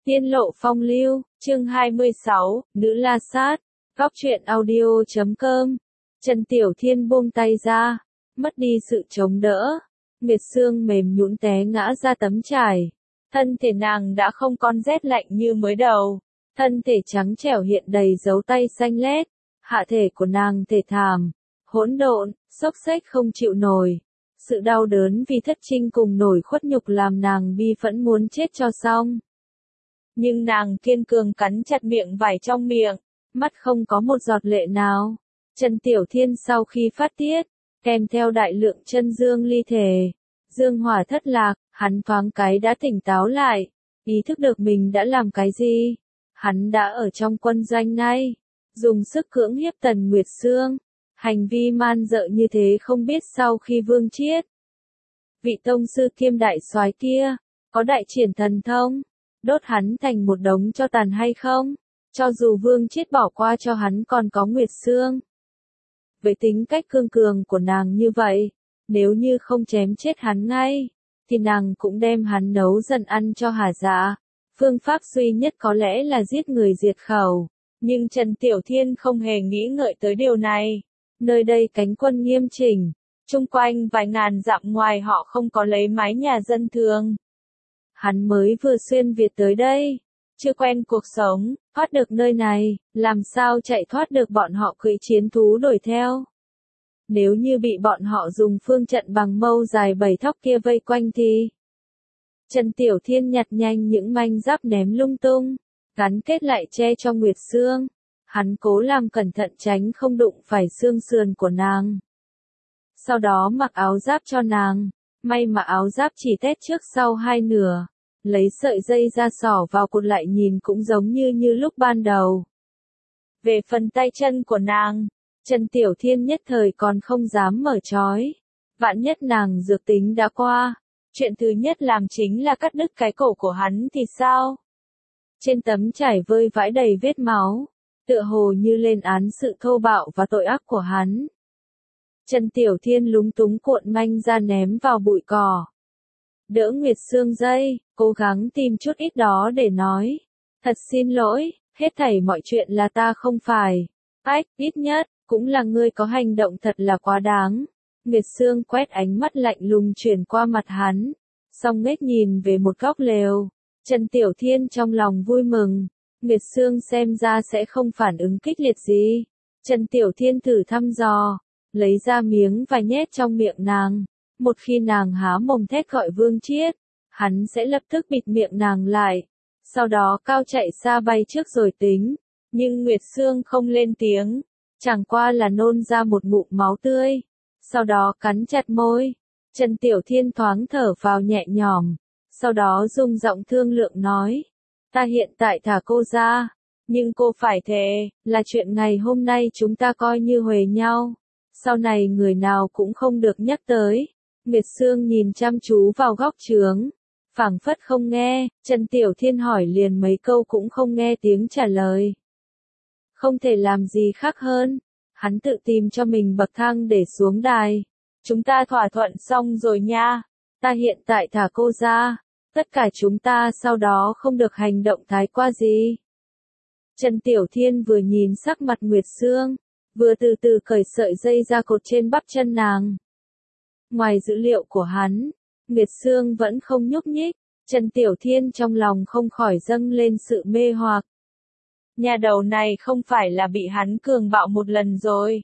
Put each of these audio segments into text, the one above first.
Tiên lộ phong lưu, chương 26, Nữ La Sát, góc truyện audio.com. Trần Tiểu Thiên buông tay ra, mất đi sự chống đỡ. Nguyệt Sương mềm nhũn té ngã ra tấm trải. Thân thể nàng đã không còn rét lạnh như mới đầu. Thân thể trắng trẻo hiện đầy dấu tay xanh lét. Hạ thể của nàng thể thảm, hỗn độn, xốc xếch không chịu nổi. Sự đau đớn vì thất trinh cùng nổi khuất nhục làm nàng bi phẫn muốn chết cho xong. Nhưng nàng kiên cường cắn chặt miệng vải trong miệng, mắt không có một giọt lệ nào. Trần Tiểu Thiên sau khi phát tiết, kèm theo đại lượng chân dương ly thể, dương hỏa thất lạc, hắn thoáng cái đã tỉnh táo lại, ý thức được mình đã làm cái gì. Hắn đã ở trong quân doanh này, dùng sức cưỡng hiếp Tần Nguyệt Sương, hành vi man dợ như thế không biết sau khi Vương Chiết, vị tông sư kiêm đại soái kia, có đại triển thần thông, đốt hắn thành một đống tro tàn hay không? Cho dù Vương Chiết bỏ qua cho hắn còn có Nguyệt Sương. Với tính cách cương cường của nàng như vậy, nếu như không chém chết hắn ngay, thì nàng cũng đem hắn nấu dần ăn cho hả dạ. Phương pháp duy nhất có lẽ là giết người diệt khẩu. Nhưng Trần Tiểu Thiên không hề nghĩ ngợi tới điều này. Nơi đây cánh quân nghiêm chỉnh, chung quanh vài ngàn dặm ngoài họ không có lấy mái nhà dân thường. Hắn mới vừa xuyên Việt tới đây, chưa quen cuộc sống, thoát được nơi này, làm sao chạy thoát được bọn họ cưỡi chiến thú đuổi theo. Nếu như bị bọn họ dùng phương trận bằng mâu dài 7 thóc kia vây quanh thì... Trần Tiểu Thiên nhặt nhanh những manh giáp ném lung tung, gắn kết lại che cho Nguyệt Sương. Hắn cố làm cẩn thận tránh không đụng phải xương sườn của nàng. Sau đó mặc áo giáp cho nàng, may mà áo giáp chỉ tét trước sau hai nửa. Lấy sợi dây ra xỏ vào cột lại nhìn cũng giống như lúc ban đầu. Về phần tay chân của nàng, Trần Tiểu Thiên nhất thời còn không dám mở trói. Vạn nhất nàng dược tính đã qua, chuyện thứ nhất làm chính là cắt đứt cái cổ của hắn thì sao? Trên tấm trải vơi vãi đầy vết máu, tựa hồ như lên án sự thô bạo và tội ác của hắn. Trần Tiểu Thiên lúng túng cuộn manh ra ném vào bụi cỏ. Đỡ Nguyệt Sương dây, cố gắng tìm chút ít đó để nói. Thật xin lỗi, hết thảy mọi chuyện là ta không phải. Ách, ít nhất, cũng là ngươi có hành động thật là quá đáng. Nguyệt Sương quét ánh mắt lạnh lùng chuyển qua mặt hắn, xong nghếch nhìn về một góc lều. Trần Tiểu Thiên trong lòng vui mừng. Nguyệt Sương xem ra sẽ không phản ứng kịch liệt gì. Trần Tiểu Thiên thử thăm dò, lấy ra miếng và nhét trong miệng nàng. Một khi nàng há mồm thét gọi Vương Chiết, hắn sẽ lập tức bịt miệng nàng lại. Sau đó cao chạy xa bay trước rồi tính. Nhưng Nguyệt Sương không lên tiếng, chẳng qua là nôn ra một ngụm máu tươi. Sau đó cắn chặt môi. Trần Tiểu Thiên thoáng thở vào nhẹ nhõm. Sau đó dùng giọng thương lượng nói. Ta hiện tại thả cô ra. Nhưng cô phải thề, là chuyện ngày hôm nay chúng ta coi như huề nhau. Sau này người nào cũng không được nhắc tới. Nguyệt Sương nhìn chăm chú vào góc trướng. Phảng phất không nghe, Trần Tiểu Thiên hỏi liền mấy câu cũng không nghe tiếng trả lời. Không thể làm gì khác hơn. Hắn tự tìm cho mình bậc thang để xuống đài. Chúng ta thỏa thuận xong rồi nha. Ta hiện tại thả cô ra. Tất cả chúng ta sau đó không được hành động thái quá gì. Trần Tiểu Thiên vừa nhìn sắc mặt Nguyệt Sương, vừa từ từ cởi sợi dây ra cột trên bắp chân nàng. Ngoài dữ liệu của hắn, Nguyệt Sương vẫn không nhúc nhích. Trần Tiểu Thiên trong lòng không khỏi dâng lên sự mê hoặc. Nhà đầu này không phải là bị hắn cường bạo một lần rồi.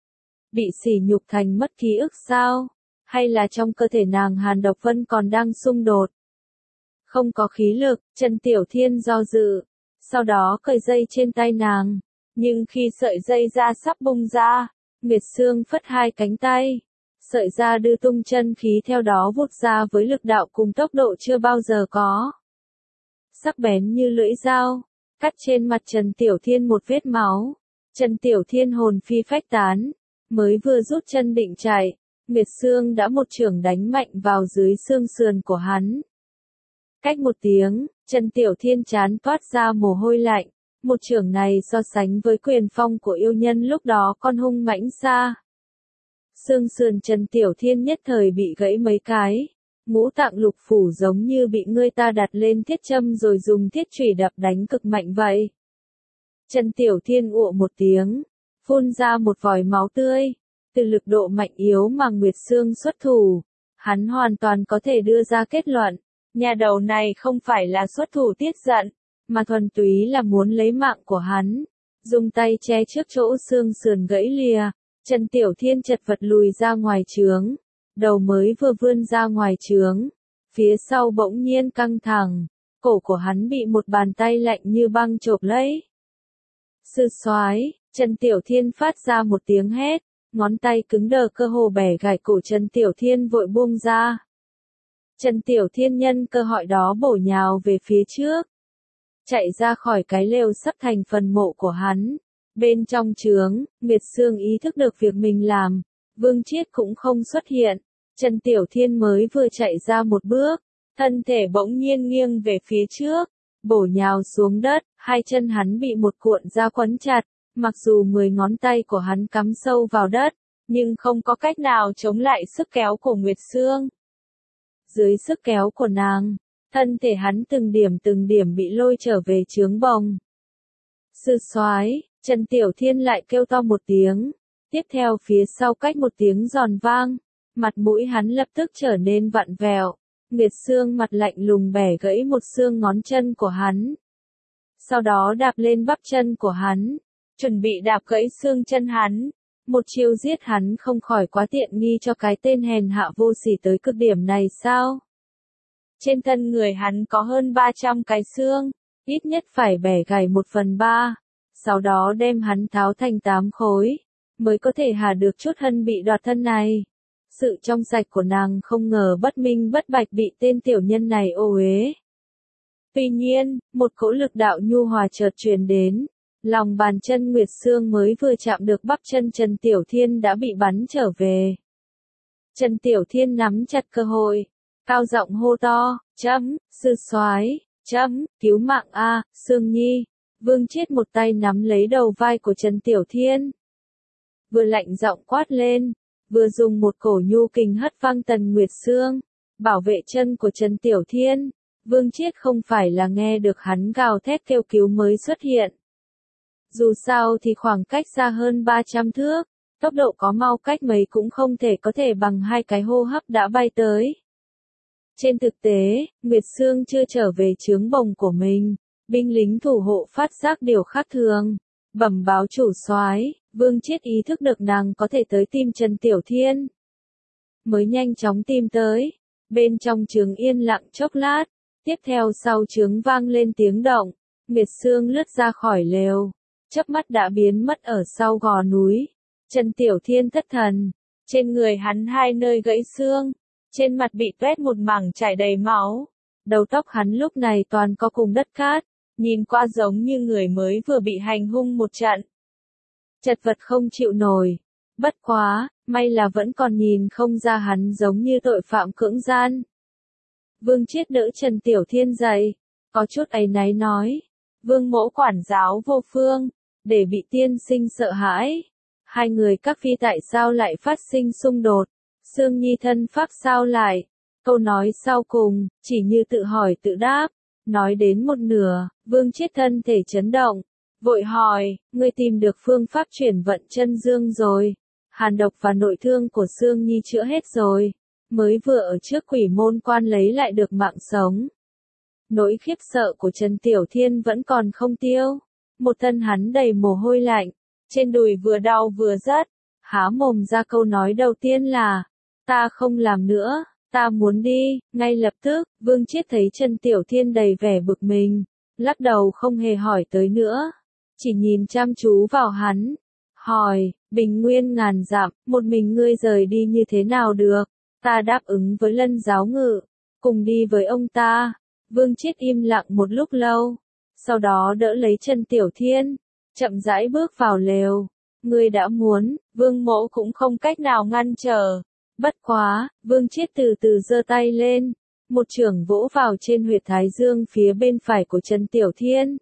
Bị sỉ nhục thành mất ký ức sao? Hay là trong cơ thể nàng hàn độc vân còn đang xung đột? Không có khí lực, Trần Tiểu Thiên do dự. Sau đó cởi dây trên tay nàng. Nhưng khi sợi dây da sắp bung ra, Nguyệt Sương phất hai cánh tay. Sợi da đưa tung chân khí theo đó vụt ra với lực đạo cùng tốc độ chưa bao giờ có. Sắc bén như lưỡi dao, cắt trên mặt Trần Tiểu Thiên một vết máu. Trần Tiểu Thiên hồn phi phách tán, mới vừa rút chân định chạy, Nguyệt Sương đã một chưởng đánh mạnh vào dưới xương sườn của hắn. Cách một tiếng, Trần Tiểu Thiên trán toát ra mồ hôi lạnh. Một chưởng này so sánh với quyền phong của yêu nhân lúc đó còn hung mãnh xa. Xương sườn Trần Tiểu Thiên nhất thời bị gãy mấy cái. ngũ tạng lục phủ giống như bị người ta đặt lên thiết châm rồi dùng thiết chùy đập đánh cực mạnh vậy. Trần Tiểu Thiên ụa một tiếng, phun ra một vòi máu tươi, từ lực độ mạnh yếu mà Nguyệt Sương xuất thủ, hắn hoàn toàn có thể đưa ra kết luận, nhà đầu này không phải là xuất thủ tiết giận, mà thuần túy là muốn lấy mạng của hắn. Dùng tay che trước chỗ xương sườn gãy lìa, Trần Tiểu Thiên chật vật lùi ra ngoài trướng, đầu mới vừa vươn ra ngoài trướng, phía sau bỗng nhiên căng thẳng, cổ của hắn bị một bàn tay lạnh như băng chộp lấy. Sư soái, Trần Tiểu Thiên phát ra một tiếng hét, ngón tay cứng đờ cơ hồ bẻ gãy cổ Trần Tiểu Thiên vội buông ra. Trần Tiểu Thiên nhân cơ hội đó bổ nhào về phía trước, chạy ra khỏi cái lều sắp thành phần mộ của hắn. Bên trong trướng, Nguyệt Sương ý thức được việc mình làm, Vương Chiết cũng không xuất hiện. Trần Tiểu Thiên mới vừa chạy ra một bước, thân thể bỗng nhiên nghiêng về phía trước, bổ nhào xuống đất, hai chân hắn bị một cuộn da quấn chặt, mặc dù 10 ngón tay của hắn cắm sâu vào đất, nhưng không có cách nào chống lại sức kéo của Nguyệt Sương. Dưới sức kéo của nàng, thân thể hắn từng điểm bị lôi trở về trướng bồng. Sư soái, Trần Tiểu Thiên lại kêu to một tiếng, tiếp theo phía sau cách một tiếng giòn vang, mặt mũi hắn lập tức trở nên vặn vẹo, Nguyệt Sương mặt lạnh lùng bẻ gãy một xương ngón chân của hắn. Sau đó đạp lên bắp chân của hắn, chuẩn bị đạp gãy xương chân hắn, một chiêu giết hắn không khỏi quá tiện nghi cho cái tên hèn hạ vô sỉ tới cực điểm này sao? Trên thân người hắn có hơn 300 cái xương, ít nhất phải bẻ gãy 1/3, sau đó đem hắn tháo thành 8 khối, mới có thể hạ được chút hân bị đoạt thân này. Sự trong sạch của nàng không ngờ bất minh bất bạch bị tên tiểu nhân này ô uế. Tuy nhiên, một cỗ lực đạo nhu hòa chợt truyền đến, lòng bàn chân Nguyệt Sương mới vừa chạm được bắp chân Trần Tiểu Thiên đã bị bắn trở về. Trần Tiểu Thiên nắm chặt cơ hội, cao giọng hô to, sư soái, cứu mạng a, Sương Nhi. Vương Chiết một tay nắm lấy đầu vai của Trần Tiểu Thiên, vừa lạnh giọng quát lên, vừa dùng một cổ nhu kình hất văng Tần Nguyệt Sương, bảo vệ chân của Trần Tiểu Thiên. Vương Chiết không phải là nghe được hắn gào thét kêu cứu mới xuất hiện. Dù sao thì khoảng cách xa hơn 300 thước, tốc độ có mau cách mấy cũng không thể có thể bằng 2 cái hô hấp đã bay tới. Trên thực tế, Nguyệt Sương chưa trở về trướng bồng của mình, binh lính thủ hộ phát giác điều khác thường, bẩm báo chủ soái, Vương Chiết ý thức được nàng có thể tới tìm Trần Tiểu Thiên, mới nhanh chóng tìm tới. Bên trong trướng yên lặng chốc lát, tiếp theo sau trướng vang lên tiếng động, Nguyệt Sương lướt ra khỏi lều, chớp mắt đã biến mất ở sau gò núi. Trần Tiểu Thiên thất thần, trên người hắn 2 nơi gãy xương, trên mặt bị toét một mảng chảy đầy máu, đầu tóc hắn lúc này toàn có cùng đất cát, nhìn qua giống như người mới vừa bị hành hung một trận. Chật vật không chịu nổi, bất quá, may là vẫn còn nhìn không ra hắn giống như tội phạm cưỡng gian. Vương Chiết đỡ Trần Tiểu Thiên dậy, có chút áy náy nói, Vương mỗ quản giáo vô phương, để bị tiên sinh sợ hãi. Hai người các phi tại sao lại phát sinh xung đột, Sương Nhi thân pháp sao lại, câu nói sau cùng, chỉ như tự hỏi tự đáp, nói đến một nửa, Vương Chiết thân thể chấn động, vội hỏi, ngươi tìm được phương pháp chuyển vận chân dương rồi, hàn độc và nội thương của Sương Nhi chữa hết rồi, mới vừa ở trước quỷ môn quan lấy lại được mạng sống. Nỗi khiếp sợ của Trần Tiểu Thiên vẫn còn không tiêu, một thân hắn đầy mồ hôi lạnh, trên đùi vừa đau vừa rát, há mồm ra câu nói đầu tiên là, ta không làm nữa, ta muốn đi. Ngay lập tức, Vương Chiết thấy Trần Tiểu Thiên đầy vẻ bực mình, lắc đầu không hề hỏi tới nữa, chỉ nhìn chăm chú vào hắn, hỏi, bình nguyên ngàn dặm, một mình ngươi rời đi như thế nào được, ta đáp ứng với Lân giáo ngự, cùng đi với ông ta. Vương Chiết im lặng một lúc lâu, sau đó đỡ lấy Trần Tiểu Thiên, chậm rãi bước vào lều. Ngươi đã muốn, Vương mỗ cũng không cách nào ngăn trở. Bất quá, Vương Chiết từ từ giơ tay lên, một chưởng vỗ vào trên huyệt thái dương phía bên phải của Trần Tiểu Thiên.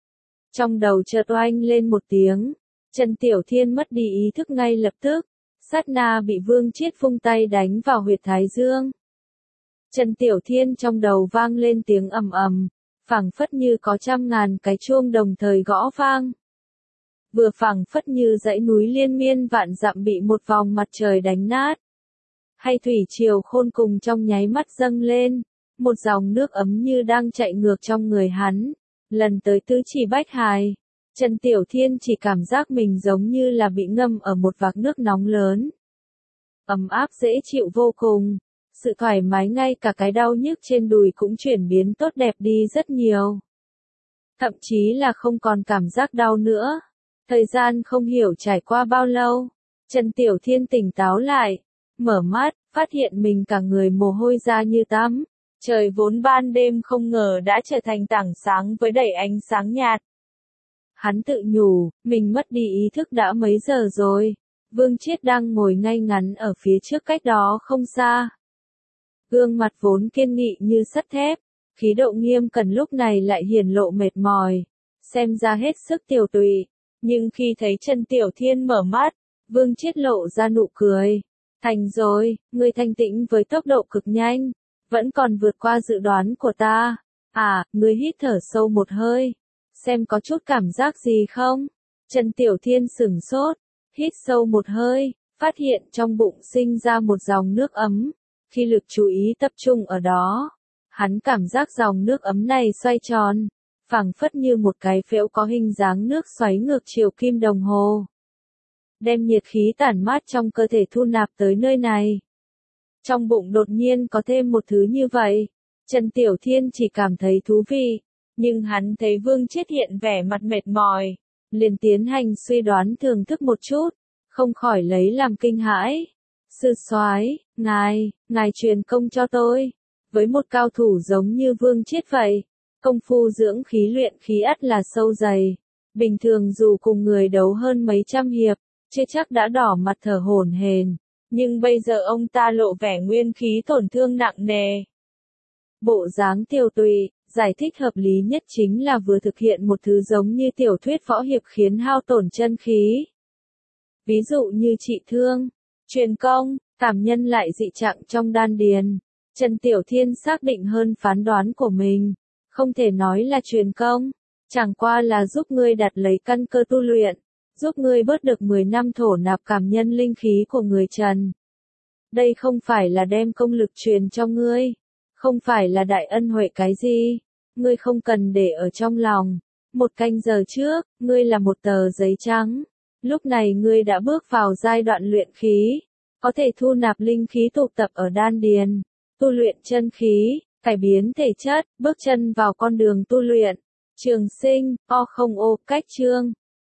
Trong đầu chợt oanh lên một tiếng, Trần Tiểu Thiên mất đi ý thức ngay lập tức, sát na bị Vương Chiết vung tay đánh vào huyệt thái dương. Trần Tiểu Thiên trong đầu vang lên tiếng ầm ầm, phảng phất như có trăm ngàn cái chuông đồng thời gõ vang. Vừa phảng phất như dãy núi liên miên vạn dặm bị một vòng mặt trời đánh nát. Hay thủy triều khôn cùng trong nháy mắt dâng lên, một dòng nước ấm như đang chạy ngược trong người hắn, lần tới tứ chi bách hài. Trần Tiểu Thiên chỉ cảm giác mình giống như là bị ngâm ở một vạc nước nóng lớn. Ấm áp dễ chịu vô cùng, sự thoải mái ngay cả cái đau nhức trên đùi cũng chuyển biến tốt đẹp đi rất nhiều. Thậm chí là không còn cảm giác đau nữa. Thời gian không hiểu trải qua bao lâu, Trần Tiểu Thiên tỉnh táo lại, mở mắt, phát hiện mình cả người mồ hôi ra như tắm. Trời vốn ban đêm không ngờ đã trở thành tảng sáng với đầy ánh sáng nhạt. Hắn tự nhủ, mình mất đi ý thức đã mấy giờ rồi. Vương Chiết đang ngồi ngay ngắn ở phía trước cách đó không xa. Gương mặt vốn kiên nghị như sắt thép, khí độ nghiêm cẩn lúc này lại hiển lộ mệt mỏi, xem ra hết sức tiều tụy. Nhưng khi thấy Trần Tiểu Thiên mở mắt, Vương Chiết lộ ra nụ cười. Thành rồi, ngươi thanh tĩnh với tốc độ cực nhanh, vẫn còn vượt qua dự đoán của ta. À, ngươi hít thở sâu một hơi, xem có chút cảm giác gì không? Trần Tiểu Thiên sửng sốt, hít sâu một hơi, phát hiện trong bụng sinh ra một dòng nước ấm. Khi lực chú ý tập trung ở đó, hắn cảm giác dòng nước ấm này xoay tròn, phảng phất như một cái phễu có hình dáng nước xoáy ngược chiều kim đồng hồ, đem nhiệt khí tản mát trong cơ thể thu nạp tới nơi này. Trong bụng đột nhiên có thêm một thứ như vậy, Trần Tiểu Thiên chỉ cảm thấy thú vị, nhưng hắn thấy Vương Chiết hiện vẻ mặt mệt mỏi, liền tiến hành suy đoán thưởng thức một chút, không khỏi lấy làm kinh hãi. Sư soái, ngài truyền công cho tôi. Với một cao thủ giống như Vương Chiết vậy, công phu dưỡng khí luyện khí ắt là sâu dày. Bình thường dù cùng người đấu hơn mấy trăm hiệp, chưa chắc đã đỏ mặt thở hổn hển, nhưng bây giờ ông ta lộ vẻ nguyên khí tổn thương nặng nề. Bộ dáng tiều tụy, giải thích hợp lý nhất chính là vừa thực hiện một thứ giống như tiểu thuyết võ hiệp khiến hao tổn chân khí. Ví dụ như trị thương, truyền công, cảm nhân lại dị trạng trong đan điền. Trần Tiểu Thiên xác định hơn phán đoán của mình, không thể nói là truyền công, chẳng qua là giúp ngươi đặt lấy căn cơ tu luyện, giúp ngươi bớt được 10 năm thổ nạp cảm nhân linh khí của người Trần. Đây không phải là đem công lực truyền cho ngươi, không phải là đại ân huệ cái gì, ngươi không cần để ở trong lòng. Một canh giờ trước, ngươi là một tờ giấy trắng, lúc này ngươi đã bước vào giai đoạn luyện khí, có thể thu nạp linh khí tụ tập ở đan điền, tu luyện chân khí, cải biến thể chất, bước chân vào con đường tu luyện. Trường sinh, O không ô, cách chương.